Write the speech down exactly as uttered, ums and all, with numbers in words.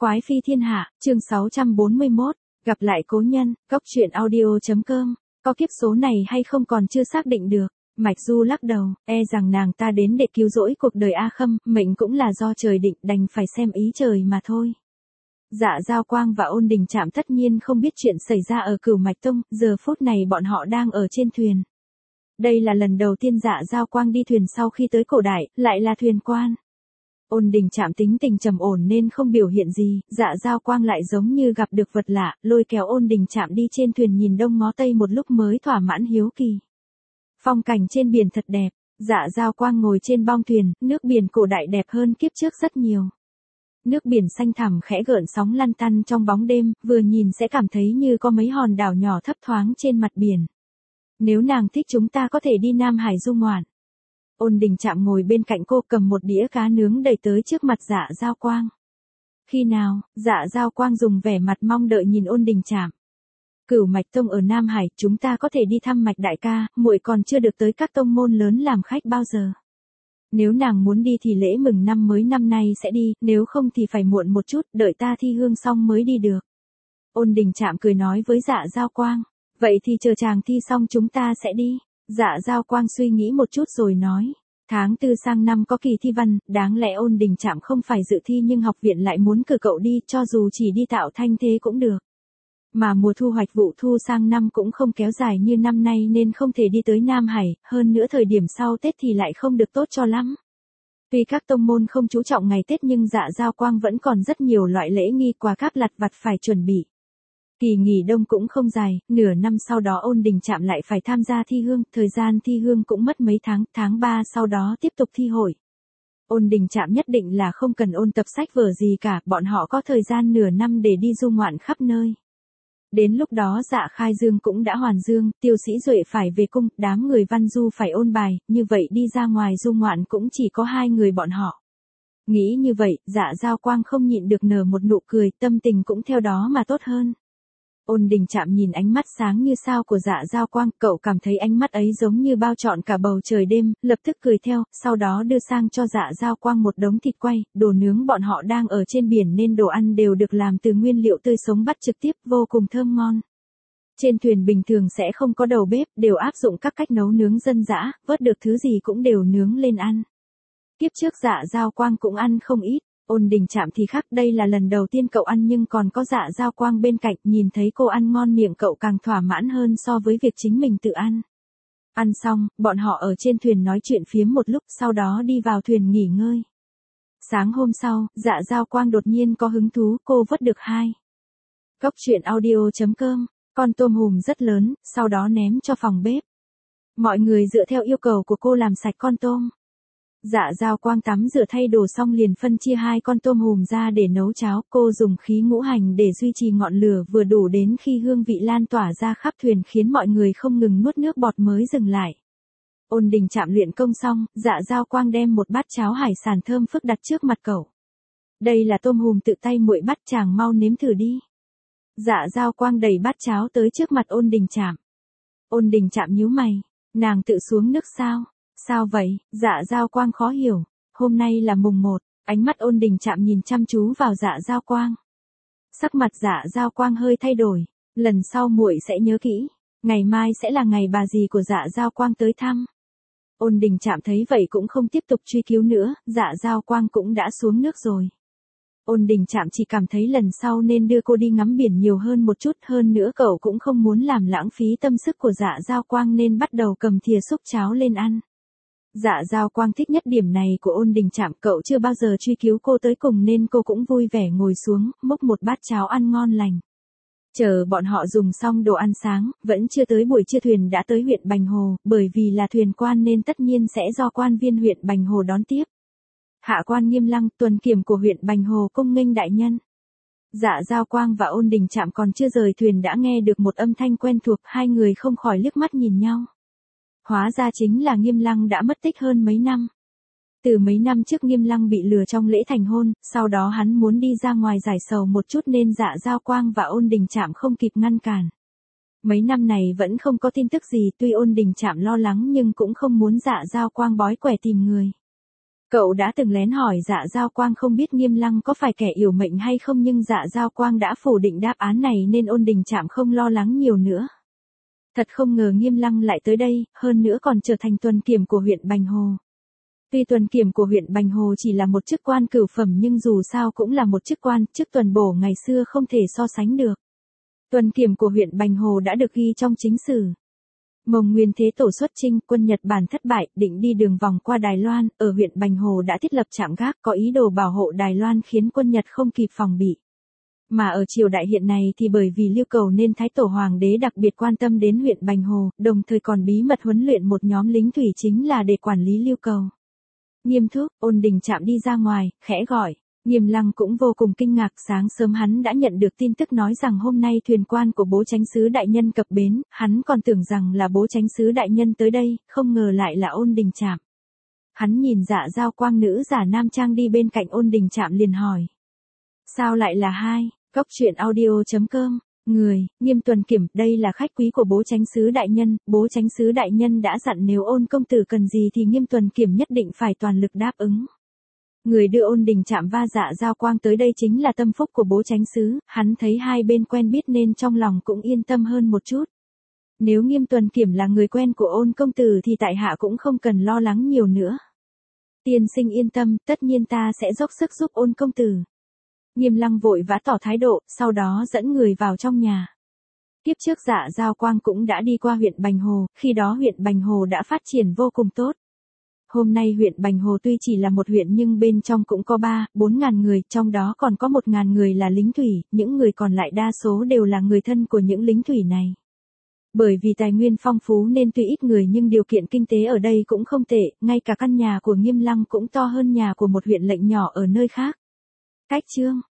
Quái phi thiên hạ, chương sáu trăm bốn mươi mốt, gặp lại cố nhân, góc truyện audio.com, có kiếp số này hay không còn chưa xác định được. Mạch Du lắc đầu, e rằng nàng ta đến để cứu rỗi cuộc đời A Khâm, mệnh cũng là do trời định, đành phải xem ý trời mà thôi. Dạ Giao Quang và Ôn Đình Trạm tất nhiên không biết chuyện xảy ra ở Cửu Mạch Tông, giờ phút này bọn họ đang ở trên thuyền. Đây là lần đầu tiên Dạ Giao Quang đi thuyền sau khi tới cổ đại, lại là thuyền quan. Ôn Đình Trạm tính tình trầm ổn nên không biểu hiện gì, Dạ Giao Quang lại giống như gặp được vật lạ, lôi kéo Ôn Đình Trạm đi trên thuyền nhìn đông ngó tây một lúc mới thỏa mãn hiếu kỳ. Phong cảnh trên biển thật đẹp, Dạ Giao Quang ngồi trên bong thuyền, nước biển cổ đại đẹp hơn kiếp trước rất nhiều. Nước biển xanh thẳm khẽ gợn sóng lăn tăn trong bóng đêm, vừa nhìn sẽ cảm thấy như có mấy hòn đảo nhỏ thấp thoáng trên mặt biển. Nếu nàng thích chúng ta có thể đi Nam Hải du ngoạn. Ôn Đình Trạm ngồi bên cạnh cô cầm một đĩa cá nướng đẩy tới trước mặt Dạ Giao Quang. Khi nào? Dạ Giao Quang dùng vẻ mặt mong đợi nhìn Ôn Đình Trạm. Cửu Mạch Tông ở Nam Hải, chúng ta có thể đi thăm Mạch đại ca, muội còn chưa được tới các tông môn lớn làm khách bao giờ. Nếu nàng muốn đi thì lễ mừng năm mới năm nay sẽ đi, nếu không thì phải muộn một chút, đợi ta thi hương xong mới đi được. Ôn Đình Trạm cười nói với Dạ Giao Quang, vậy thì chờ chàng thi xong chúng ta sẽ đi. Dạ Giao Quang suy nghĩ một chút rồi nói, tháng tư sang năm có kỳ thi văn, đáng lẽ Ôn Đình Trạm không phải dự thi nhưng học viện lại muốn cử cậu đi, cho dù chỉ đi tạo thanh thế cũng được. Mà mùa thu hoạch vụ thu sang năm cũng không kéo dài như năm nay nên không thể đi tới Nam Hải, hơn nữa thời điểm sau Tết thì lại không được tốt cho lắm. Tuy các tông môn không chú trọng ngày Tết nhưng Dạ Giao Quang vẫn còn rất nhiều loại lễ nghi quà cáp lặt vặt phải chuẩn bị. Kỳ nghỉ đông cũng không dài, nửa năm sau đó Ôn Đình Trạm lại phải tham gia thi hương, thời gian thi hương cũng mất mấy tháng, tháng ba sau đó tiếp tục thi hội. Ôn Đình Trạm nhất định là không cần ôn tập sách vở gì cả, bọn họ có thời gian nửa năm để đi du ngoạn khắp nơi. Đến lúc đó Dạ Khai Dương cũng đã hoàn dương, Tiêu Sĩ Duệ phải về cung, đám người văn du phải ôn bài, như vậy đi ra ngoài du ngoạn cũng chỉ có hai người bọn họ. Nghĩ như vậy, Dạ Giao Quang không nhịn được nở một nụ cười, tâm tình cũng theo đó mà tốt hơn. Ôn Đình Trạm nhìn ánh mắt sáng như sao của Dạ Giao Quang, cậu cảm thấy ánh mắt ấy giống như bao trọn cả bầu trời đêm, lập tức cười theo, sau đó đưa sang cho Dạ Giao Quang một đống thịt quay, đồ nướng, bọn họ đang ở trên biển nên đồ ăn đều được làm từ nguyên liệu tươi sống bắt trực tiếp, vô cùng thơm ngon. Trên thuyền bình thường sẽ không có đầu bếp, đều áp dụng các cách nấu nướng dân dã, vớt được thứ gì cũng đều nướng lên ăn. Kiếp trước Dạ Giao Quang cũng ăn không ít. Ôn Đình Trạm thì khác, đây là lần đầu tiên cậu ăn nhưng còn có Dạ Giao Quang bên cạnh, nhìn thấy cô ăn ngon miệng cậu càng thỏa mãn hơn so với việc chính mình tự ăn. Ăn xong, bọn họ ở trên thuyền nói chuyện phiếm một lúc, sau đó đi vào thuyền nghỉ ngơi. Sáng hôm sau, Dạ Giao Quang đột nhiên có hứng thú, cô vớt được hai. Góc truyện audio.com, con tôm hùm rất lớn, sau đó ném cho phòng bếp. Mọi người dựa theo yêu cầu của cô làm sạch con tôm. Dạ Giao Quang tắm rửa thay đồ xong liền phân chia hai con tôm hùm ra để nấu cháo, cô dùng khí ngũ hành để duy trì ngọn lửa vừa đủ đến khi hương vị lan tỏa ra khắp thuyền khiến mọi người không ngừng nuốt nước bọt mới dừng lại. Ôn Đình Trạm luyện công xong, Dạ Giao Quang đem một bát cháo hải sản thơm phức đặt trước mặt cậu. Đây là tôm hùm tự tay muội bắt, chàng mau nếm thử đi. Dạ Giao Quang đẩy bát cháo tới trước mặt Ôn Đình Trạm. Ôn Đình Trạm nhíu mày, nàng tự xuống nước sao? Sao vậy? Dạ Giao Quang khó hiểu. Hôm nay là mùng một, ánh mắt Ôn Đình Trạm nhìn chăm chú vào Dạ Giao Quang. Sắc mặt Dạ Giao Quang hơi thay đổi, lần sau muội sẽ nhớ kỹ, ngày mai sẽ là ngày bà dì của Dạ Giao Quang tới thăm. Ôn Đình Trạm thấy vậy cũng không tiếp tục truy cứu nữa, Dạ Giao Quang cũng đã xuống nước rồi. Ôn Đình Trạm chỉ cảm thấy lần sau nên đưa cô đi ngắm biển nhiều hơn một chút, hơn nữa cậu cũng không muốn làm lãng phí tâm sức của Dạ Giao Quang nên bắt đầu cầm thìa xúc cháo lên ăn. Dạ Giao Quang thích nhất điểm này của Ôn Đình Trạm, cậu chưa bao giờ truy cứu cô tới cùng nên cô cũng vui vẻ ngồi xuống, múc một bát cháo ăn ngon lành. Chờ bọn họ dùng xong đồ ăn sáng, vẫn chưa tới buổi trưa thuyền đã tới huyện Bành Hồ, bởi vì là thuyền quan nên tất nhiên sẽ do quan viên huyện Bành Hồ đón tiếp. Hạ quan Nghiêm Lăng, tuần kiểm của huyện Bành Hồ cung nghênh đại nhân. Dạ Giao Quang và Ôn Đình Trạm còn chưa rời thuyền đã nghe được một âm thanh quen thuộc, hai người không khỏi liếc mắt nhìn nhau. Hóa ra chính là Nghiêm Lăng đã mất tích hơn mấy năm. Từ mấy năm trước Nghiêm Lăng bị lừa trong lễ thành hôn, sau đó hắn muốn đi ra ngoài giải sầu một chút nên Dạ Giao Quang và Ôn Đình Trạm không kịp ngăn cản. Mấy năm này vẫn không có tin tức gì, tuy Ôn Đình Trạm lo lắng nhưng cũng không muốn Dạ Giao Quang bói quẻ tìm người. Cậu đã từng lén hỏi Dạ Giao Quang không biết Nghiêm Lăng có phải kẻ yểu mệnh hay không, nhưng Dạ Giao Quang đã phủ định đáp án này nên Ôn Đình Trạm không lo lắng nhiều nữa. Thật không ngờ Nghiêm Lăng lại tới đây, hơn nữa còn trở thành tuần kiểm của huyện Bành Hồ. Tuy tuần kiểm của huyện Bành Hồ chỉ là một chức quan cửu phẩm nhưng dù sao cũng là một chức quan, chức tuần bổ ngày xưa không thể so sánh được. Tuần kiểm của huyện Bành Hồ đã được ghi trong chính sử. Mồng Nguyên Thế Tổ xuất chinh, quân Nhật Bản thất bại, định đi đường vòng qua Đài Loan, ở huyện Bành Hồ đã thiết lập trạm gác, có ý đồ bảo hộ Đài Loan khiến quân Nhật không kịp phòng bị. Mà ở triều đại hiện nay thì bởi vì Lưu Cầu nên Thái Tổ Hoàng đế đặc biệt quan tâm đến huyện Bành Hồ, đồng thời còn bí mật huấn luyện một nhóm lính thủy chính là để quản lý Lưu Cầu. Nghiêm thúc, Ôn Đình Trạm đi ra ngoài, khẽ gọi. Nghiêm Lăng cũng vô cùng kinh ngạc, sáng sớm hắn đã nhận được tin tức nói rằng hôm nay thuyền quan của bố chánh sứ đại nhân cập bến, hắn còn tưởng rằng là bố chánh sứ đại nhân tới đây, không ngờ lại là Ôn Đình Trạm. Hắn nhìn Dạ Giao Quang nữ giả nam trang đi bên cạnh Ôn Đình Trạm liền hỏi. Sao lại là hai? Cốc truyện audio chấm com. Người, Nghiêm tuần kiểm, đây là khách quý của bố chánh sứ đại nhân, bố chánh sứ đại nhân đã dặn nếu Ôn công tử cần gì thì Nghiêm tuần kiểm nhất định phải toàn lực đáp ứng. Người đưa Ôn Đình Trạm và Dạ Giao Quang tới đây chính là tâm phúc của bố chánh sứ, hắn thấy hai bên quen biết nên trong lòng cũng yên tâm hơn một chút. Nếu Nghiêm tuần kiểm là người quen của Ôn công tử thì tại hạ cũng không cần lo lắng nhiều nữa. Tiên sinh yên tâm, tất nhiên ta sẽ dốc sức giúp Ôn công tử. Nghiêm Lăng vội vã tỏ thái độ, sau đó dẫn người vào trong nhà. Tiếp trước Dạ Giao Quang cũng đã đi qua huyện Bành Hồ, khi đó huyện Bành Hồ đã phát triển vô cùng tốt. Hôm nay huyện Bành Hồ tuy chỉ là một huyện nhưng bên trong cũng có ba, bốn ngàn người, trong đó còn có một ngàn người là lính thủy, những người còn lại đa số đều là người thân của những lính thủy này. Bởi vì tài nguyên phong phú nên tuy ít người nhưng điều kiện kinh tế ở đây cũng không tệ, ngay cả căn nhà của Nghiêm Lăng cũng to hơn nhà của một huyện lệnh nhỏ ở nơi khác. Cách chương